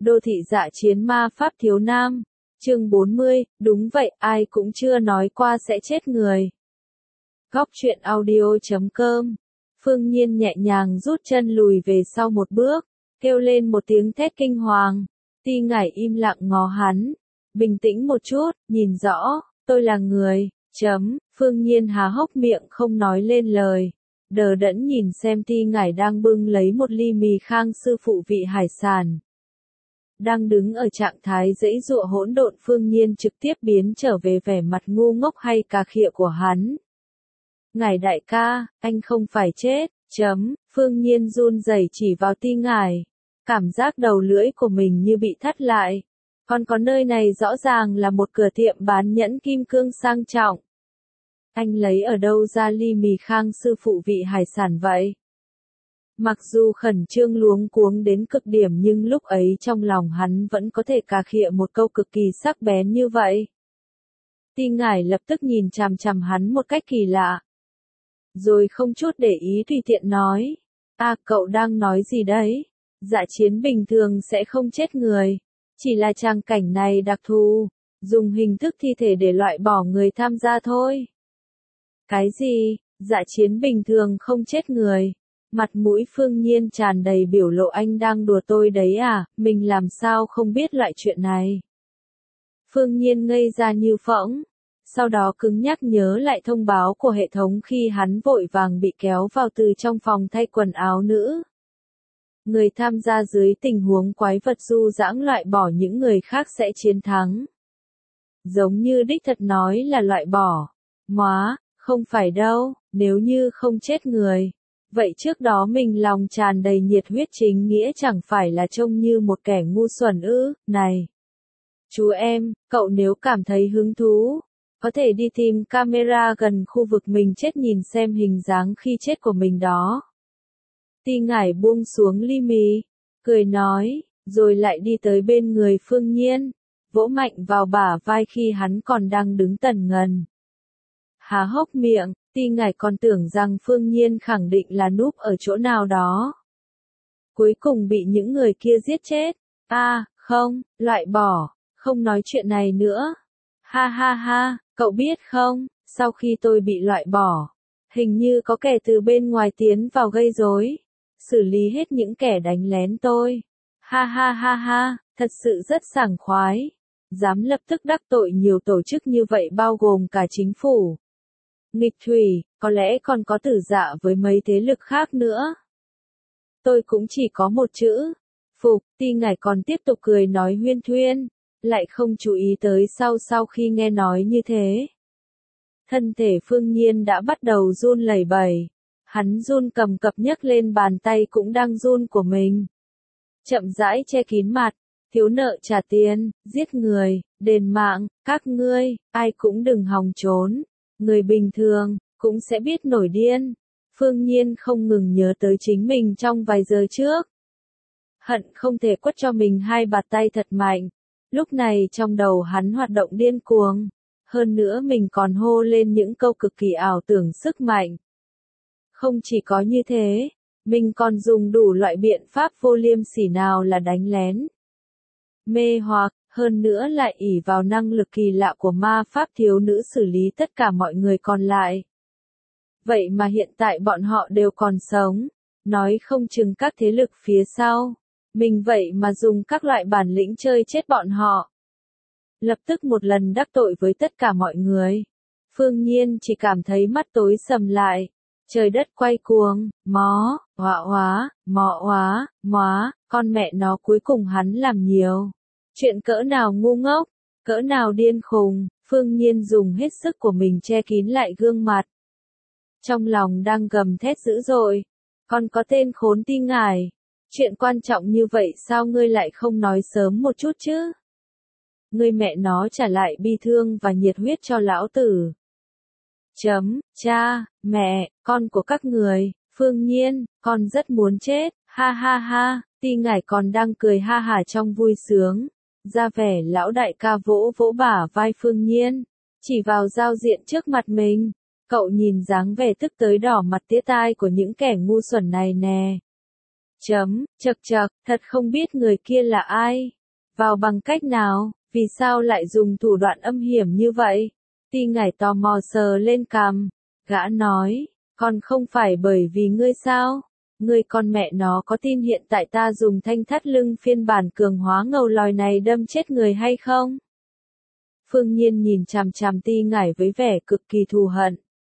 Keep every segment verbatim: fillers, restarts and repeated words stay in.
Đô thị dạ chiến ma pháp thiếu nam. Chương bốn mươi, đúng vậy, ai cũng chưa nói qua sẽ chết người. Góc truyện audio chấm com. Phương Nhiên nhẹ nhàng rút chân lùi về sau một bước, kêu lên một tiếng thét kinh hoàng. Ti Ngải im lặng ngó hắn. Bình tĩnh một chút, nhìn rõ, tôi là người, chấm, Phương Nhiên há hốc miệng không nói lên lời. Đờ đẫn nhìn xem Ti Ngải đang bưng lấy một ly mì Khang sư phụ vị hải sản. Đang đứng ở trạng thái giãy giụa hỗn độn, Phương Nhiên trực tiếp biến trở về vẻ mặt ngu ngốc hay cà khịa của hắn. Ngải đại ca, anh không phải chết, chấm, Phương Nhiên run rẩy chỉ vào Ti Ngải. Cảm giác đầu lưỡi của mình như bị thắt lại. Còn có nơi này rõ ràng là một cửa tiệm bán nhẫn kim cương sang trọng. Anh lấy ở đâu ra ly mì Khang sư phụ vị hải sản vậy? Mặc dù khẩn trương luống cuống đến cực điểm nhưng lúc ấy trong lòng hắn vẫn có thể cà khịa một câu cực kỳ sắc bén như vậy. Ti Ngải lập tức nhìn chằm chằm hắn một cách kỳ lạ. Rồi không chút để ý tùy tiện nói. À, cậu đang nói gì đấy? Dạ chiến bình thường sẽ không chết người. Chỉ là tràng cảnh này đặc thù, dùng hình thức thi thể để loại bỏ người tham gia thôi. Cái gì? Dạ chiến bình thường không chết người. Mặt mũi Phương Nhiên tràn đầy biểu lộ, anh đang đùa tôi đấy à, mình làm sao không biết loại chuyện này. Phương Nhiên ngây ra như phỗng, sau đó cứng nhắc nhớ lại thông báo của hệ thống khi hắn vội vàng bị kéo vào từ trong phòng thay quần áo nữ. Người tham gia dưới tình huống quái vật du đãng loại bỏ những người khác sẽ chiến thắng. Giống như đích thật nói là loại bỏ. Móa, không phải đâu, nếu như không chết người. Vậy trước đó mình lòng tràn đầy nhiệt huyết chính nghĩa chẳng phải là trông như một kẻ ngu xuẩn ư? Này! Chú em, cậu nếu cảm thấy hứng thú, có thể đi tìm camera gần khu vực mình chết nhìn xem hình dáng khi chết của mình đó. Ti Ngải buông xuống ly mì, cười nói, rồi lại đi tới bên người Phương Nhiên, vỗ mạnh vào bả vai khi hắn còn đang đứng tần ngần. Há hốc miệng, Ti Ngải còn tưởng rằng Phương Nhiên khẳng định là núp ở chỗ nào đó. Cuối cùng bị những người kia giết chết. À, không, loại bỏ, không nói chuyện này nữa. Ha ha ha, cậu biết không, sau khi tôi bị loại bỏ, hình như có kẻ từ bên ngoài tiến vào gây rối, xử lý hết những kẻ đánh lén tôi. Ha ha ha ha, thật sự rất sảng khoái. Dám lập tức đắc tội nhiều tổ chức như vậy bao gồm cả chính phủ. Nghịch thủy, có lẽ còn có tử dạ với mấy thế lực khác nữa. Tôi cũng chỉ có một chữ. Phục, Ti Ngải còn tiếp tục cười nói huyên thuyên, lại không chú ý tới sau sau khi nghe nói như thế. Thân thể Phương Nhiên đã bắt đầu run lẩy bẩy. Hắn run cầm cập nhấc lên bàn tay cũng đang run của mình. Chậm rãi che kín mặt, thiếu nợ trả tiền, giết người, đền mạng, các ngươi, ai cũng đừng hòng trốn. Người bình thường, cũng sẽ biết nổi điên. Phương Nhiên không ngừng nhớ tới chính mình trong vài giờ trước. Hận không thể quất cho mình hai bạt tay thật mạnh. Lúc này trong đầu hắn hoạt động điên cuồng. Hơn nữa mình còn hô lên những câu cực kỳ ảo tưởng sức mạnh. Không chỉ có như thế, mình còn dùng đủ loại biện pháp vô liêm sỉ nào là đánh lén, mê hoặc, hơn nữa lại ỷ vào năng lực kỳ lạ của ma pháp thiếu nữ xử lý tất cả mọi người còn lại. Vậy mà hiện tại bọn họ đều còn sống, nói không chừng các thế lực phía sau, mình vậy mà dùng các loại bản lĩnh chơi chết bọn họ. Lập tức một lần đắc tội với tất cả mọi người, Phương Nhiên chỉ cảm thấy mắt tối sầm lại. Trời đất quay cuồng, mó, họa hóa, mọ hóa, móa, con mẹ nó cuối cùng hắn làm nhiều. Chuyện cỡ nào ngu ngốc, cỡ nào điên khùng, Phương Nhiên dùng hết sức của mình che kín lại gương mặt. Trong lòng đang gầm thét dữ dội, còn có tên khốn Ti Ngải. Chuyện quan trọng như vậy sao ngươi lại không nói sớm một chút chứ? Ngươi mẹ nó trả lại bi thương và nhiệt huyết cho lão tử. Chấm, cha, mẹ, con của các người, Phương Nhiên, con rất muốn chết, ha ha ha, Ti Ngải còn đang cười ha hả trong vui sướng, ra vẻ lão đại ca vỗ vỗ bả vai Phương Nhiên, chỉ vào giao diện trước mặt mình, cậu nhìn dáng vẻ tức tới đỏ mặt tía tai của những kẻ ngu xuẩn này nè. Chấm, chật chật, thật không biết người kia là ai. Vào bằng cách nào, vì sao lại dùng thủ đoạn âm hiểm như vậy? Ti Ngải tò mò sờ lên cằm. Gã nói, còn không phải bởi vì ngươi sao? Ngươi con mẹ nó có tin hiện tại ta dùng thanh thắt lưng phiên bản cường hóa ngầu lòi này đâm chết người hay không? Phương Nhiên nhìn chằm chằm Ti Ngải với vẻ cực kỳ thù hận.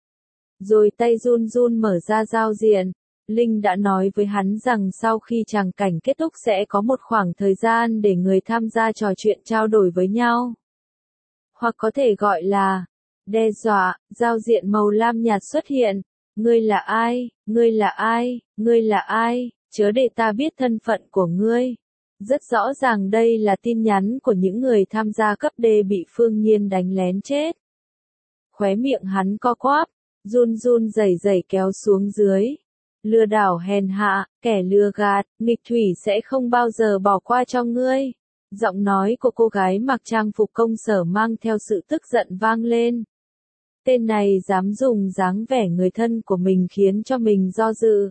Rồi tay run run mở ra giao diện. Linh đã nói với hắn rằng sau khi tràng cảnh kết thúc sẽ có một khoảng thời gian để người tham gia trò chuyện trao đổi với nhau. Hoặc có thể gọi là đe dọa, giao diện màu lam nhạt xuất hiện. Ngươi là ai, ngươi là ai, ngươi là ai, chớ để ta biết thân phận của ngươi. Rất rõ ràng đây là tin nhắn của những người tham gia cấp D bị Phương Nhiên đánh lén chết. Khóe miệng hắn co quắp, run run rẩy rẩy kéo xuống dưới. Lừa đảo hèn hạ, kẻ lừa gạt, nghịch thủy sẽ không bao giờ bỏ qua cho ngươi. Giọng nói của cô gái mặc trang phục công sở mang theo sự tức giận vang lên. Tên này dám dùng dáng vẻ người thân của mình khiến cho mình do dự.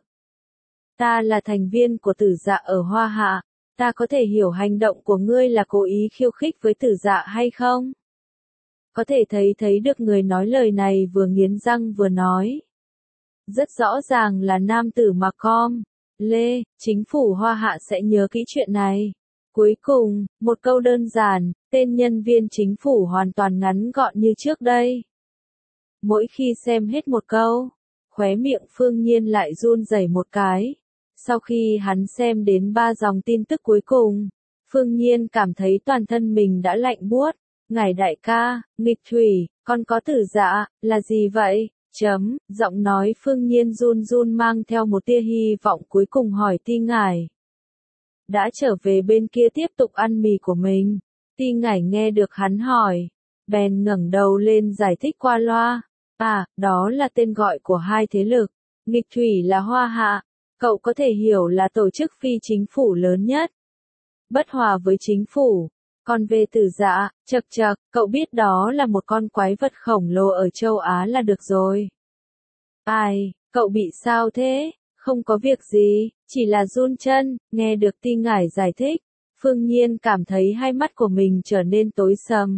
Ta là thành viên của Tử Dạ ở Hoa Hạ, ta có thể hiểu hành động của ngươi là cố ý khiêu khích với Tử Dạ hay không? Có thể thấy thấy được người nói lời này vừa nghiến răng vừa nói. Rất rõ ràng là nam tử mà com. Lê, chính phủ Hoa Hạ sẽ nhớ kỹ chuyện này. Cuối cùng, một câu đơn giản, tên nhân viên chính phủ hoàn toàn ngắn gọn như trước đây. Mỗi khi xem hết một câu, khóe miệng Phương Nhiên lại run rẩy một cái. Sau khi hắn xem đến ba dòng tin tức cuối cùng, Phương Nhiên cảm thấy toàn thân mình đã lạnh buốt. Ngài đại ca, nghịch thủy, còn có Tử Dạ, là gì vậy? Chấm, giọng nói Phương Nhiên run run mang theo một tia hy vọng cuối cùng hỏi Ti Ngải. Đã trở về bên kia tiếp tục ăn mì của mình. Ti Ngải nghe được hắn hỏi, bèn ngẩng đầu lên giải thích qua loa. À, đó là tên gọi của hai thế lực. Nghịch thủy là Hoa Hạ, cậu có thể hiểu là tổ chức phi chính phủ lớn nhất. Bất hòa với chính phủ. Còn về Tử Dạ, chật chật, cậu biết đó là một con quái vật khổng lồ ở châu Á là được rồi. Ai, cậu bị sao thế? Không có việc gì, chỉ là run chân, nghe được Ti Ngải giải thích. Phương Nhiên cảm thấy hai mắt của mình trở nên tối sầm.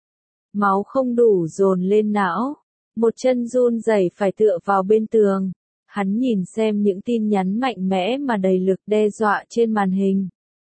Máu không đủ dồn lên não. Một chân run rẩy phải tựa vào bên tường. Hắn nhìn xem những tin nhắn mạnh mẽ mà đầy lực đe dọa trên màn hình.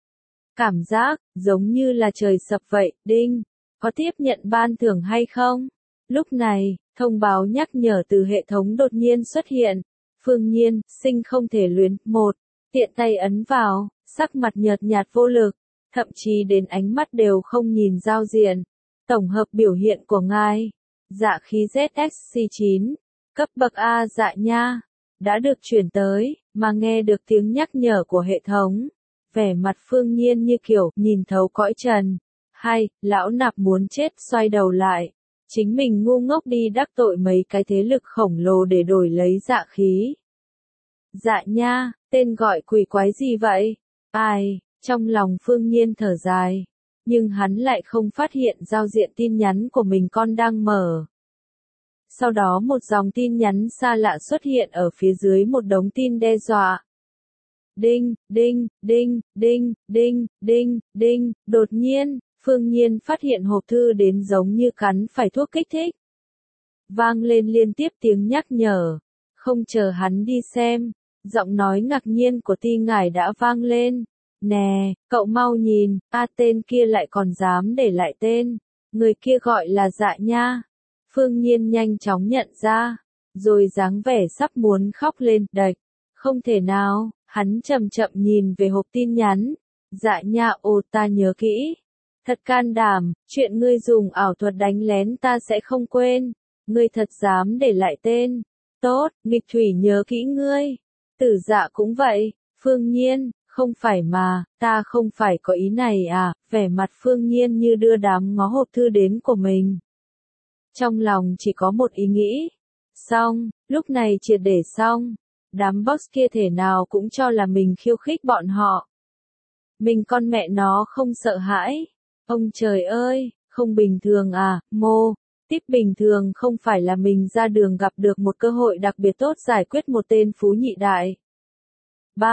Cảm giác, giống như là trời sập vậy, đinh, có tiếp nhận ban thưởng hay không? Lúc này, thông báo nhắc nhở từ hệ thống đột nhiên xuất hiện. Phương Nhiên, sinh không thể luyến, một, tiện tay ấn vào, sắc mặt nhợt nhạt vô lực, thậm chí đến ánh mắt đều không nhìn giao diện. Tổng hợp biểu hiện của ngài, dạ khí Z X C chín, cấp bậc A dạ nha, đã được chuyển tới, mà nghe được tiếng nhắc nhở của hệ thống. Vẻ mặt Phương Nhiên như kiểu, nhìn thấu cõi trần. Hay, lão nạp muốn chết xoay đầu lại. Chính mình ngu ngốc đi đắc tội mấy cái thế lực khổng lồ để đổi lấy dạ khí. Dạ nha, tên gọi quỷ quái gì vậy? Ai, trong lòng Phương Nhiên thở dài. Nhưng hắn lại không phát hiện giao diện tin nhắn của mình con đang mở. Sau đó một dòng tin nhắn xa lạ xuất hiện ở phía dưới một đống tin đe dọa. Đinh, đinh, đinh, đinh, đinh, đinh, đinh, đột nhiên, Phương Nhiên phát hiện hộp thư đến giống như cắn phải thuốc kích thích. Vang lên liên tiếp tiếng nhắc nhở, không chờ hắn đi xem, giọng nói ngạc nhiên của Ti Ngải đã vang lên. Nè, cậu mau nhìn, a tên kia lại còn dám để lại tên, người kia gọi là Dạ nha. Phương Nhiên nhanh chóng nhận ra, rồi dáng vẻ sắp muốn khóc lên, đạch, không thể nào. Hắn chậm chậm nhìn về hộp tin nhắn. Dạ nha, ồ ta nhớ kỹ. Thật can đảm, chuyện ngươi dùng ảo thuật đánh lén ta sẽ không quên. Ngươi thật dám để lại tên. Tốt, nghịch thủy nhớ kỹ ngươi. Tử Dạ cũng vậy. Phương Nhiên, không phải mà, ta không phải có ý này à, vẻ mặt Phương Nhiên như đưa đám ngó hộp thư đến của mình. Trong lòng chỉ có một ý nghĩ. Xong, lúc này triệt để xong. Đám boss kia thể nào cũng cho là mình khiêu khích bọn họ. Mình con mẹ nó không sợ hãi. Ông trời ơi, không bình thường à, mô. Tiếp bình thường không phải là mình ra đường gặp được một cơ hội đặc biệt tốt giải quyết một tên phú nhị đại. ba.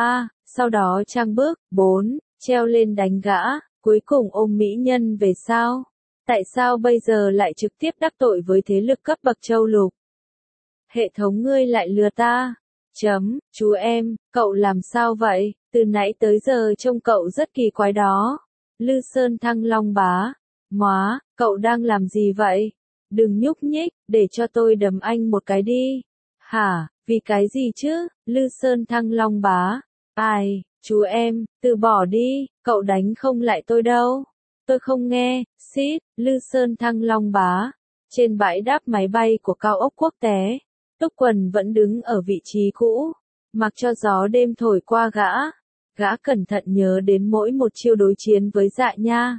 Sau đó trang bước, bốn, treo lên đánh gã, cuối cùng ôm mỹ nhân về sao? Tại sao bây giờ lại trực tiếp đắc tội với thế lực cấp bậc châu lục? Hệ thống ngươi lại lừa ta. Chấm, chú em, cậu làm sao vậy? Từ nãy tới giờ trông cậu rất kỳ quái đó. Lư Sơn Thăng Long bá. Móa, cậu đang làm gì vậy? Đừng nhúc nhích, để cho tôi đấm anh một cái đi. Hả, vì cái gì chứ? Lư Sơn Thăng Long bá. Ai, chú em, từ bỏ đi, cậu đánh không lại tôi đâu. Tôi không nghe, xít, Lư Sơn Thăng Long bá. Trên bãi đáp máy bay của cao ốc quốc tế, Túc Quần vẫn đứng ở vị trí cũ, mặc cho gió đêm thổi qua gã. Gã cẩn thận nhớ đến mỗi một chiêu đối chiến với Dạ Nha.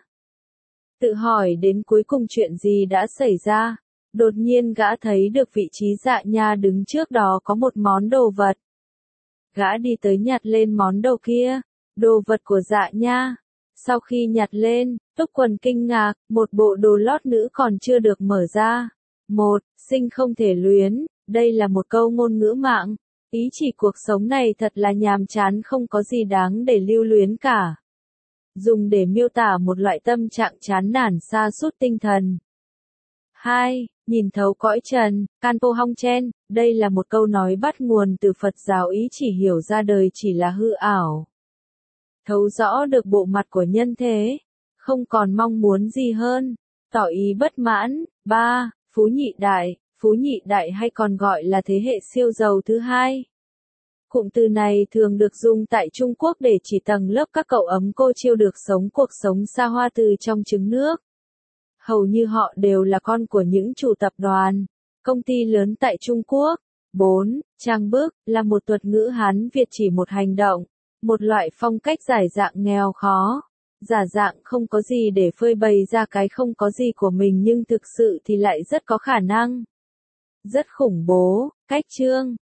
Tự hỏi đến cuối cùng chuyện gì đã xảy ra. Đột nhiên gã thấy được vị trí Dạ Nha đứng trước đó có một món đồ vật. Gã đi tới nhặt lên món đồ kia, đồ vật của Dạ Nha. Sau khi nhặt lên, Túc Quần kinh ngạc, một bộ đồ lót nữ còn chưa được mở ra. Một, sinh không thể luyến, đây là một câu ngôn ngữ mạng. Ý chỉ cuộc sống này thật là nhàm chán, không có gì đáng để lưu luyến cả. Dùng để miêu tả một loại tâm trạng chán nản sa sút tinh thần. Hai, nhìn thấu cõi trần, Kanpo Hong Chen, đây là một câu nói bắt nguồn từ Phật giáo, ý chỉ hiểu ra đời chỉ là hư ảo. Thấu rõ được bộ mặt của nhân thế, không còn mong muốn gì hơn, tỏ ý bất mãn. Ba, Phú Nhị Đại, Phú Nhị Đại hay còn gọi là thế hệ siêu giàu thứ hai. Cụm từ này thường được dùng tại Trung Quốc để chỉ tầng lớp các cậu ấm cô chiêu được sống cuộc sống xa hoa từ trong trứng nước. Hầu như họ đều là con của những chủ tập đoàn, công ty lớn tại Trung Quốc. Bốn, Trang bức, là một thuật ngữ Hán Việt chỉ một hành động, một loại phong cách giải dạng nghèo khó, giả dạng không có gì để phơi bày ra cái không có gì của mình nhưng thực sự thì lại rất có khả năng. Rất khủng bố. Cách chương,